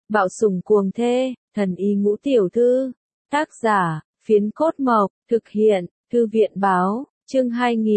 Bạo sủng cuồng thê, thần y ngũ tiểu thư. Tác giả, Phiến Cốt Mộc, thực hiện, Thư viện báo, chương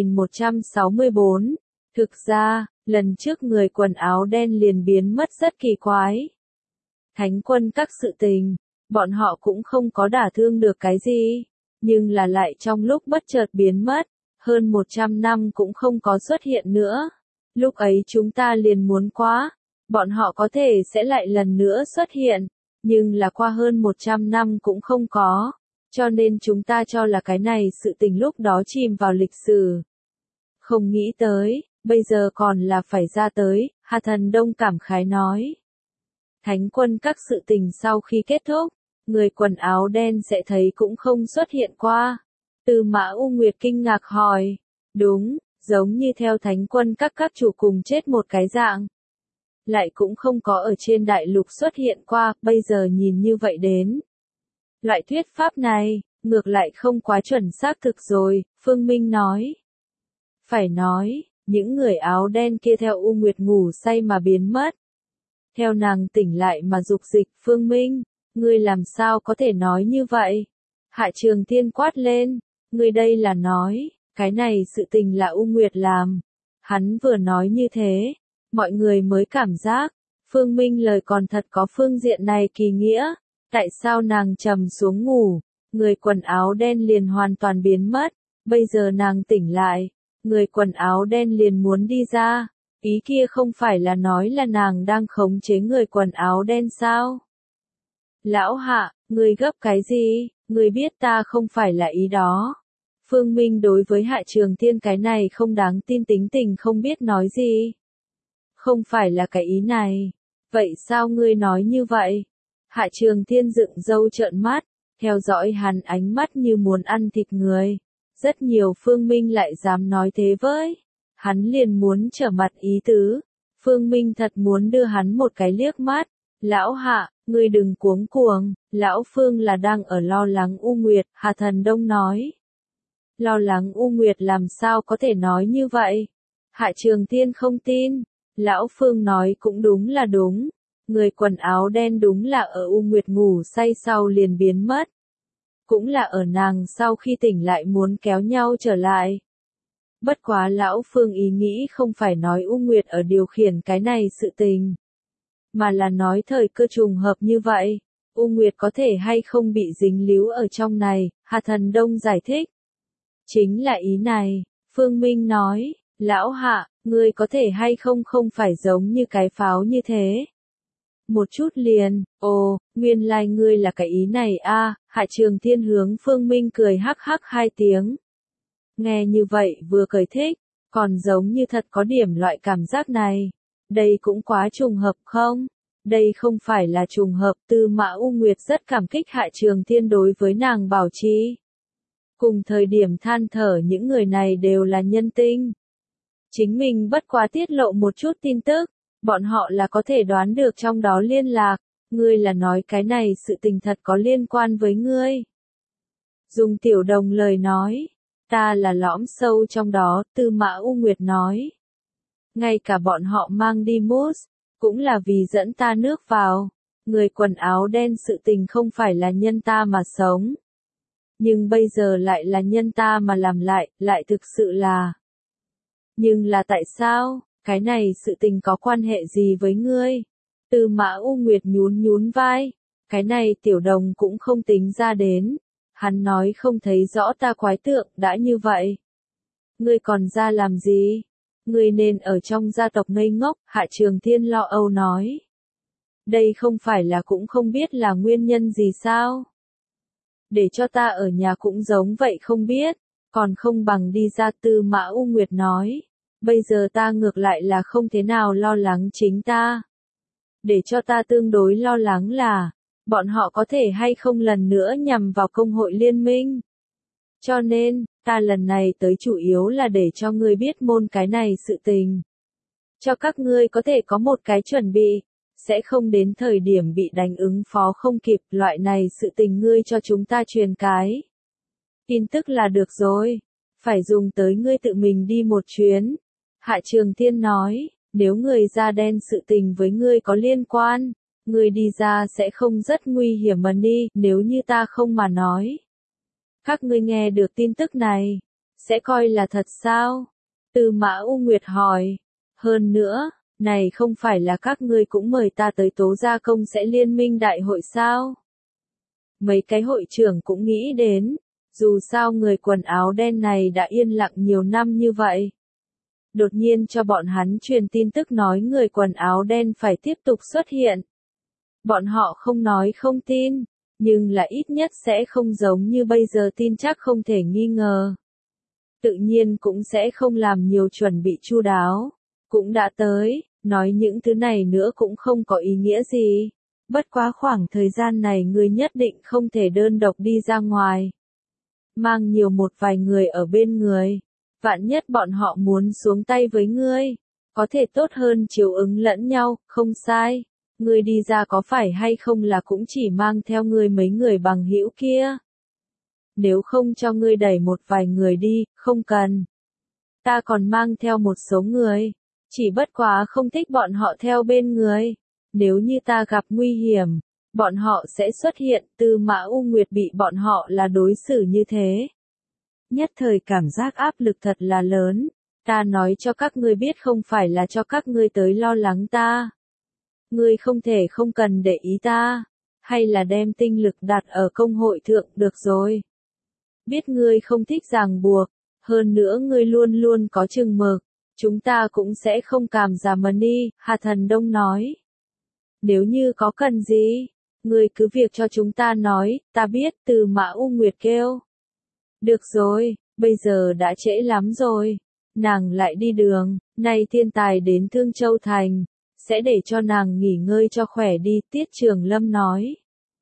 2164. Thực ra, lần trước người quần áo đen liền biến mất rất kỳ quái. Thánh quân các sự tình, bọn họ cũng không có đả thương được cái gì, nhưng là lại trong lúc bất chợt biến mất, hơn 100 năm cũng không có xuất hiện nữa. Lúc ấy chúng ta liền muốn quá, bọn họ có thể sẽ lại lần nữa xuất hiện, nhưng là qua hơn 100 năm cũng không có, cho nên chúng ta cho là cái này sự tình lúc đó chìm vào lịch sử. Không nghĩ tới, bây giờ còn là phải ra tới, Hà Thần Đông cảm khái nói. Thánh quân các sự tình sau khi kết thúc, người quần áo đen sẽ thấy cũng không xuất hiện qua. Tư Mã U Nguyệt kinh ngạc hỏi, đúng, giống như theo thánh quân các chủ cùng chết một cái dạng. Lại cũng không có ở trên đại lục xuất hiện qua, bây giờ nhìn như vậy đến. Loại thuyết pháp này, ngược lại không quá chuẩn xác thực rồi, Phương Minh nói. Phải nói, những người áo đen kia theo U Nguyệt ngủ say mà biến mất. Theo nàng tỉnh lại mà dục dịch, Phương Minh, ngươi làm sao có thể nói như vậy? Hạ Trường Thiên quát lên, ngươi đây là nói, cái này sự tình là U Nguyệt làm. Hắn vừa nói như thế, mọi người mới cảm giác, Phương Minh lời còn thật có phương diện này kỳ nghĩa. Tại sao nàng trầm xuống ngủ, người quần áo đen liền hoàn toàn biến mất, bây giờ nàng tỉnh lại, người quần áo đen liền muốn đi ra, ý kia không phải là nói là nàng đang khống chế người quần áo đen sao? Lão Hạ, ngươi gấp cái gì, ngươi biết ta không phải là ý đó. Phương Minh đối với Hạ Trường Thiên cái này không đáng tin tính tình không biết nói gì. Không phải là cái ý này, vậy sao ngươi nói như vậy? Hạ Trường Thiên dựng râu trợn mắt, theo dõi hắn ánh mắt như muốn ăn thịt người. Rất nhiều Phương Minh lại dám nói thế với. Hắn liền muốn trở mặt ý tứ. Phương Minh thật muốn đưa hắn một cái liếc mắt. Lão Hạ, ngươi đừng cuống cuồng, Lão Phương là đang ở lo lắng U Nguyệt, Hà Thần Đông nói. Lo lắng U Nguyệt làm sao có thể nói như vậy? Hạ Trường Thiên không tin. Lão Phương nói cũng đúng là đúng. Người quần áo đen đúng là ở U Nguyệt ngủ say sau liền biến mất. Cũng là ở nàng sau khi tỉnh lại muốn kéo nhau trở lại. Bất quá Lão Phương ý nghĩ không phải nói U Nguyệt ở điều khiển cái này sự tình. Mà là nói thời cơ trùng hợp như vậy. U Nguyệt có thể hay không bị dính líu ở trong này, Hà Thần Đông giải thích. Chính là ý này, Phương Minh nói, Lão Hạ, ngươi có thể hay không phải giống như cái pháo như thế. Một chút liền, ồ, nguyên lai ngươi là cái ý này a. Hạ Trường Thiên hướng Phương Minh cười hắc hắc hai tiếng. Nghe như vậy vừa cười thích, còn giống như thật có điểm loại cảm giác này. Đây cũng quá trùng hợp không? Đây không phải là trùng hợp. Tư Mã U Nguyệt rất cảm kích Hạ Trường Thiên đối với nàng bảo trì. Cùng thời điểm than thở những người này đều là nhân tinh. Chính mình bất quá tiết lộ một chút tin tức. Bọn họ là có thể đoán được trong đó liên lạc, ngươi là nói cái này sự tình thật có liên quan với ngươi. Dùng Tiểu Đồng lời nói, ta là lõm sâu trong đó, Tư Mã U Nguyệt nói. Ngay cả bọn họ mang đi mousse, cũng là vì dẫn ta nước vào, người quần áo đen sự tình không phải là nhân ta mà sống. Nhưng bây giờ lại là nhân ta mà làm lại thực sự là. Nhưng là tại sao? Cái này sự tình có quan hệ gì với ngươi? Tư Mã U Nguyệt nhún vai. Cái này Tiểu Đồng cũng không tính ra đến. Hắn nói không thấy rõ ta quái tượng, đã như vậy. Ngươi còn ra làm gì? Ngươi nên ở trong gia tộc ngây ngốc, Hạ Trường Thiên lo âu nói. Đây không phải là cũng không biết là nguyên nhân gì sao? Để cho ta ở nhà cũng giống vậy không biết, còn không bằng đi ra. Tư Mã U Nguyệt nói. Bây giờ ta ngược lại là không thế nào lo lắng chính ta. Để cho ta tương đối lo lắng là, bọn họ có thể hay không lần nữa nhằm vào công hội liên minh. Cho nên, ta lần này tới chủ yếu là để cho ngươi biết môn cái này sự tình. Cho các ngươi có thể có một cái chuẩn bị, sẽ không đến thời điểm bị đánh ứng phó không kịp, loại này sự tình ngươi cho chúng ta truyền cái. Tin tức là được rồi, phải dùng tới ngươi tự mình đi một chuyến. Hạ Trường Thiên nói, nếu người da đen sự tình với ngươi có liên quan, Ngươi đi ra sẽ không rất nguy hiểm mà đi, nếu như ta không mà nói. Các ngươi nghe được tin tức này, sẽ coi là thật sao? Tư Mã U Nguyệt hỏi. Hơn nữa, này không phải là các ngươi cũng mời ta tới tố gia công sẽ liên minh đại hội sao? Mấy cái hội trưởng cũng nghĩ đến, dù sao người quần áo đen này đã yên lặng nhiều năm như vậy. Đột nhiên cho bọn hắn truyền tin tức nói người quần áo đen phải tiếp tục xuất hiện. Bọn họ không nói không tin, nhưng là ít nhất sẽ không giống như bây giờ tin chắc không thể nghi ngờ. Tự nhiên cũng sẽ không làm nhiều chuẩn bị chu đáo. Cũng đã tới, nói những thứ này nữa cũng không có ý nghĩa gì. Bất quá khoảng thời gian này ngươi nhất định không thể đơn độc đi ra ngoài. Mang nhiều một vài người ở bên người. Vạn nhất bọn họ muốn xuống tay với ngươi. Có thể tốt hơn chiếu ứng lẫn nhau, không sai. Ngươi đi ra có phải hay không là cũng chỉ mang theo ngươi mấy người bằng hữu kia. Nếu không cho ngươi đẩy một vài người đi, không cần. Ta còn mang theo một số người. Chỉ bất quá không thích bọn họ theo bên người. Nếu như ta gặp nguy hiểm, bọn họ sẽ xuất hiện. Tư Mã U Nguyệt bị bọn họ là đối xử như thế. Nhất thời cảm giác áp lực thật là lớn. Ta nói cho các ngươi biết không phải là cho các ngươi tới lo lắng ta. Ngươi không thể không cần để ý ta. Hay là đem tinh lực đặt ở công hội thượng được rồi. Biết ngươi không thích ràng buộc. Hơn nữa ngươi luôn luôn có chừng mực. Chúng ta cũng sẽ không cảm giảm mà đi, Hà Thần Đông nói. Nếu như có cần gì, ngươi cứ việc cho chúng ta nói, ta biết. Tư Mã U Nguyệt kêu. Được rồi, bây giờ đã trễ lắm rồi. Nàng lại đi đường, nay thiên tài đến Thương Châu Thành. Sẽ để cho nàng nghỉ ngơi cho khỏe đi, Tiết Trường Lâm nói.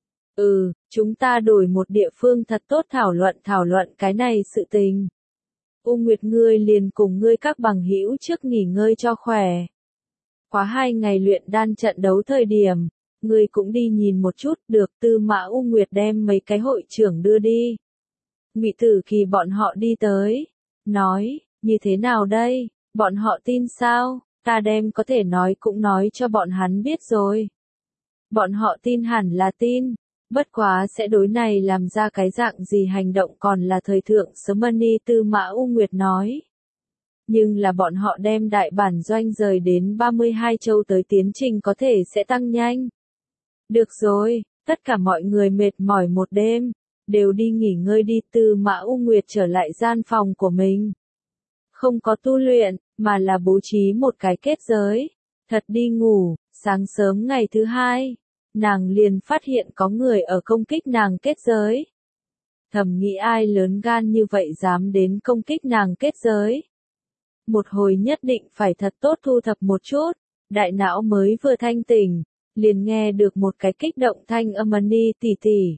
Chúng ta đổi một địa phương thật tốt thảo luận cái này sự tình. U Nguyệt ngươi liền cùng ngươi các bằng hữu trước nghỉ ngơi cho khỏe. Quá 2 ngày luyện đan trận đấu thời điểm, ngươi cũng đi nhìn một chút, được. Tư Mã U Nguyệt đem mấy cái hội trưởng đưa đi. Ngụy Tử Kỳ bọn họ đi tới, nói, như thế nào đây, bọn họ tin sao, ta đem có thể nói cũng nói cho bọn hắn biết rồi. Bọn họ tin hẳn là tin. Bất quá sẽ đối này làm ra cái dạng gì hành động còn là thời thượng sớm money. Tư Mã U Nguyệt nói. Nhưng là bọn họ đem đại bản doanh rời đến 32 châu tới tiến trình có thể sẽ tăng nhanh. Được rồi, tất cả mọi người mệt mỏi một đêm, đều đi nghỉ ngơi đi. Tư Mã U Nguyệt trở lại gian phòng của mình. Không có tu luyện, mà là bố trí một cái kết giới. Thật đi ngủ, sáng sớm ngày thứ 2. Nàng liền phát hiện có người ở công kích nàng kết giới. Thầm nghĩ ai lớn gan như vậy dám đến công kích nàng kết giới. Một hồi nhất định phải thật tốt thu thập một chút. Đại não mới vừa thanh tỉnh, liền nghe được một cái kích động thanh âm Ni tỷ tỷ.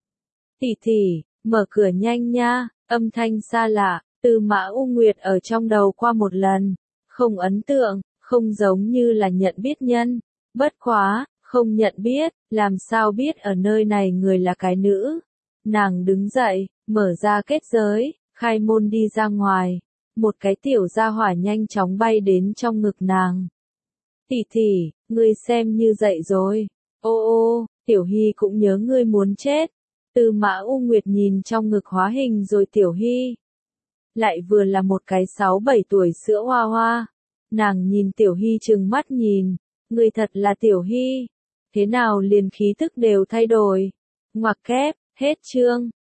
Tỷ tỷ, mở cửa nhanh nha, âm thanh xa lạ, Tư Mã U Nguyệt ở trong đầu qua một lần. Không ấn tượng, không giống như là nhận biết nhân. Bất quá. Không nhận biết, làm sao biết ở nơi này người là cái nữ. Nàng đứng dậy, mở ra kết giới, khai môn đi ra ngoài. Một cái tiểu gia hỏa nhanh chóng bay đến trong ngực nàng. Tỷ tỷ, ngươi xem như dậy rồi. Ô, Tiểu Hy cũng nhớ ngươi muốn chết. Tư Mã U Nguyệt nhìn trong ngực hóa hình rồi Tiểu Hy. Lại vừa là một cái 6-7 tuổi sữa hoa hoa. Nàng nhìn Tiểu Hy trừng mắt nhìn. Ngươi thật là Tiểu Hy. Thế nào liền khí tức đều thay đổi. Ngoặc kép, hết chương.